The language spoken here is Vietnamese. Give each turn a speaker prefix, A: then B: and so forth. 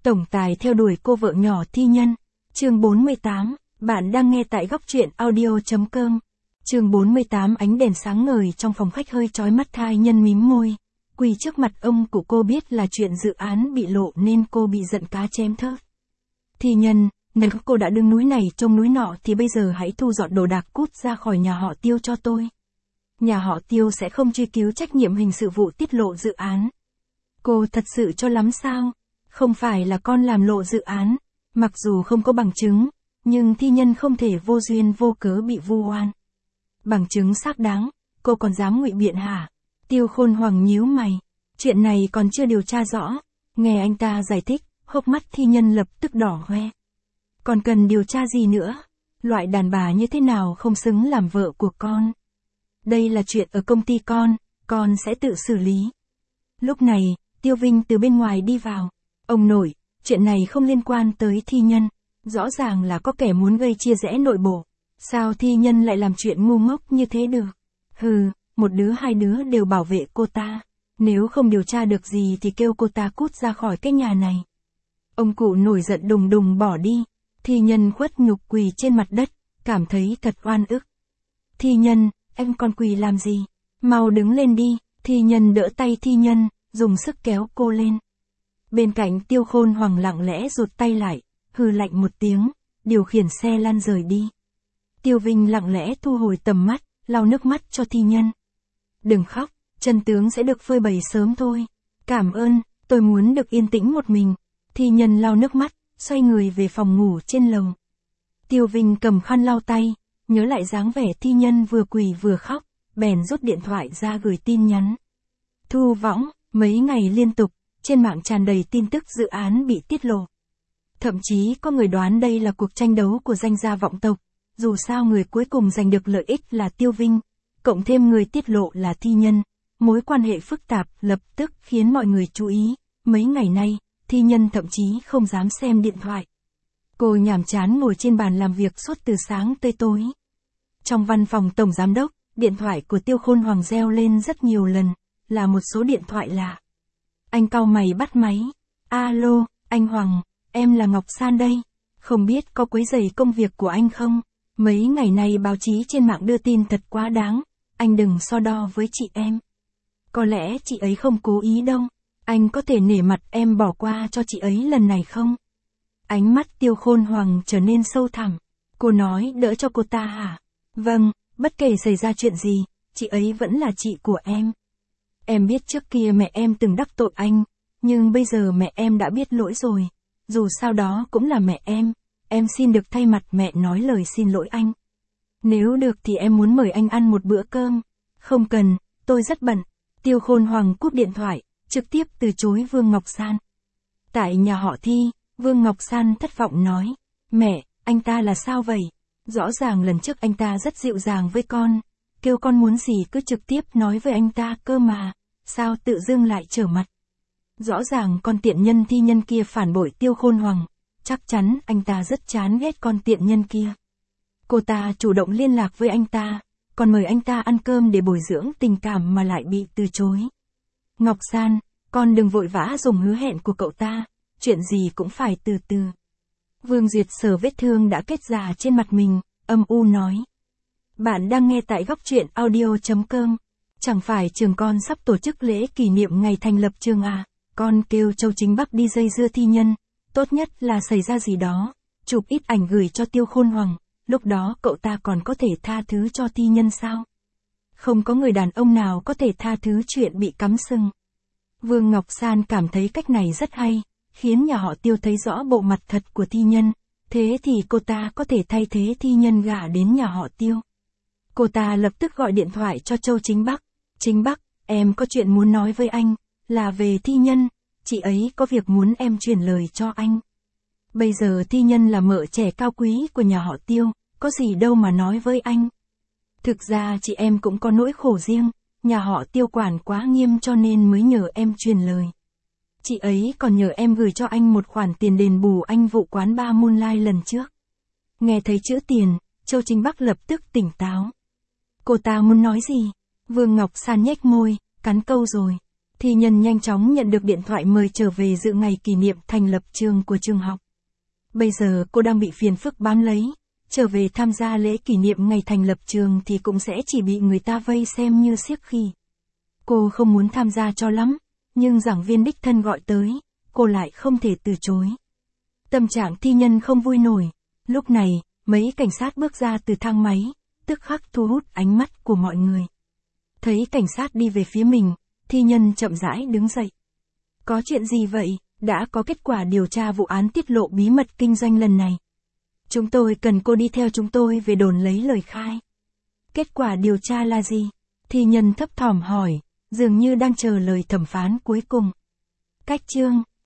A: Tổng tài theo đuổi cô vợ nhỏ thi nhân. Chương 48, bạn đang nghe tại góc truyện audio.com. Chương 48. Ánh đèn sáng ngời trong phòng khách hơi chói mắt, thai nhân mím môi. Quỳ trước mặt ông cụ, cô biết là chuyện dự án bị lộ nên cô bị giận cá chém thớt. Thi nhân, nếu cô đã đứng núi này trông núi nọ thì bây giờ hãy thu dọn đồ đạc cút ra khỏi nhà họ Tiêu cho tôi. Nhà họ Tiêu sẽ không truy cứu trách nhiệm hình sự vụ tiết lộ dự án. Cô thật sự cho lắm sao? Không phải là con làm lộ dự án, mặc dù không có bằng chứng, nhưng thi nhân không thể vô duyên vô cớ bị vu oan. Bằng chứng xác đáng, cô còn dám ngụy biện hả? Tiêu Khôn Hoàng nhíu mày, chuyện này còn chưa điều tra rõ. Nghe anh ta giải thích, hốc mắt thi nhân lập tức đỏ hoe. Còn cần điều tra gì nữa? Loại đàn bà như thế nào không xứng làm vợ của con? Đây là chuyện ở công ty con sẽ tự xử lý. Lúc này, Tiêu Vinh từ bên ngoài đi vào. Ông nội, chuyện này không liên quan tới thi nhân. Rõ ràng là có kẻ muốn gây chia rẽ nội bộ. Sao thi nhân lại làm chuyện ngu ngốc như thế được? Hừ, một đứa hai đứa đều bảo vệ cô ta. Nếu không điều tra được gì thì kêu cô ta cút ra khỏi cái nhà này. Ông cụ nổi giận đùng đùng bỏ đi. Thi nhân khuất nhục quỳ trên mặt đất, cảm thấy thật oan ức. Thi nhân, em còn quỳ làm gì? Mau đứng lên đi. Thi nhân đỡ tay thi nhân, dùng sức kéo cô lên. Bên cạnh Tiêu Khôn Hoàng lặng lẽ rụt tay lại, hừ lạnh một tiếng, điều khiển xe lăn rời đi. Tiêu Vinh lặng lẽ thu hồi tầm mắt, lau nước mắt cho thi nhân. Đừng khóc, chân tướng sẽ được phơi bày sớm thôi. Cảm ơn, tôi muốn được yên tĩnh một mình. Thi nhân lau nước mắt, xoay người về phòng ngủ trên lầu. Tiêu Vinh cầm khăn lau tay, nhớ lại dáng vẻ thi nhân vừa quỳ vừa khóc, bèn rút điện thoại ra gửi tin nhắn. Thu võng, mấy ngày liên tục, trên mạng tràn đầy tin tức dự án bị tiết lộ. Thậm chí có người đoán đây là cuộc tranh đấu của danh gia vọng tộc, dù sao người cuối cùng giành được lợi ích là Tiêu Vinh, cộng thêm người tiết lộ là thi nhân. Mối quan hệ phức tạp lập tức khiến mọi người chú ý. Mấy ngày nay, thi nhân thậm chí không dám xem điện thoại. Cô nhàm chán ngồi trên bàn làm việc suốt từ sáng tới tối. Trong văn phòng tổng giám đốc, điện thoại của Tiêu Khôn Hoàng reo lên rất nhiều lần, là một số điện thoại lạ. Anh cau mày bắt máy. Alo, anh Hoàng, em là Ngọc San đây. Không biết có quấy rầy công việc của anh không? Mấy ngày nay báo chí trên mạng đưa tin thật quá đáng, anh đừng so đo với chị em. Có lẽ chị ấy không cố ý đâu, anh có thể nể mặt em bỏ qua cho chị ấy lần này không? Ánh mắt Tiêu Khôn Hoàng trở nên sâu thẳm. Cô nói đỡ cho cô ta hả? Vâng, bất kể xảy ra chuyện gì, chị ấy vẫn là chị của em. Em biết trước kia mẹ em từng đắc tội anh, nhưng bây giờ mẹ em đã biết lỗi rồi. Dù sao đó cũng là mẹ em xin được thay mặt mẹ nói lời xin lỗi anh. Nếu được thì em muốn mời anh ăn một bữa cơm. Không cần, tôi rất bận. Tiêu Khôn Hoàng cúp điện thoại, trực tiếp từ chối Vương Ngọc San. Tại nhà họ Thi, Vương Ngọc San thất vọng nói, mẹ, anh ta là sao vậy? Rõ ràng lần trước anh ta rất dịu dàng với con, kêu con muốn gì cứ trực tiếp nói với anh ta cơ mà, sao tự dưng lại trở mặt? Rõ ràng con tiện nhân thi nhân kia phản bội Tiêu Khôn Hoàng, chắc chắn anh ta rất chán ghét con tiện nhân kia. Cô ta chủ động liên lạc với anh ta, còn mời anh ta ăn cơm để bồi dưỡng tình cảm mà lại bị từ chối. Ngọc San, con đừng vội vã dùng hứa hẹn của cậu ta, chuyện gì cũng phải từ từ. Vương Duyệt sờ vết thương đã kết già trên mặt mình, âm u nói. Bạn đang nghe tại góc truyện audio.com. Chẳng phải trường con sắp tổ chức lễ kỷ niệm ngày thành lập trường à? Con kêu Châu Chính Bắc đi dây dưa thi nhân. Tốt nhất là xảy ra gì đó, chụp ít ảnh gửi cho Tiêu Khôn Hoàng. Lúc đó cậu ta còn có thể tha thứ cho thi nhân sao? Không có người đàn ông nào có thể tha thứ chuyện bị cắm sừng. Vương Ngọc San cảm thấy cách này rất hay, khiến nhà họ Tiêu thấy rõ bộ mặt thật của thi nhân. Thế thì cô ta có thể thay thế thi nhân gả đến nhà họ Tiêu. Cô ta lập tức gọi điện thoại cho Châu Chính Bắc. Chính Bắc, em có chuyện muốn nói với anh, là về thi nhân, chị ấy có việc muốn em truyền lời cho anh. Bây giờ thi nhân là mợ trẻ cao quý của nhà họ Tiêu, có gì đâu mà nói với anh. Thực ra chị em cũng có nỗi khổ riêng, nhà họ Tiêu quản quá nghiêm cho nên mới nhờ em truyền lời. Chị ấy còn nhờ em gửi cho anh một khoản tiền đền bù anh vụ quán bar Moonlight lần trước. Nghe thấy chữ tiền, Châu Chính Bắc lập tức tỉnh táo. Cô ta muốn nói gì? Vương Ngọc San nhếch môi, cắn câu rồi. Thi nhân nhanh chóng nhận được điện thoại mời trở về dự ngày kỷ niệm thành lập trường của trường học. Bây giờ cô đang bị phiền phức bám lấy, trở về tham gia lễ kỷ niệm ngày thành lập trường thì cũng sẽ chỉ bị người ta vây xem như xiếc khi. Cô không muốn tham gia cho lắm, nhưng giảng viên đích thân gọi tới, cô lại không thể từ chối. Tâm trạng thi nhân không vui nổi. Lúc này, mấy cảnh sát bước ra từ thang máy, tức khắc thu hút ánh mắt của mọi người. Thấy cảnh sát đi về phía mình, thi nhân chậm rãi đứng dậy. Có chuyện gì vậy? Đã có kết quả điều tra vụ án tiết lộ bí mật kinh doanh lần này. Chúng tôi cần cô đi theo chúng tôi về đồn lấy lời khai. Kết quả điều tra là gì? Thi nhân thấp thỏm hỏi, dường như đang chờ lời thẩm phán cuối cùng. Cách chương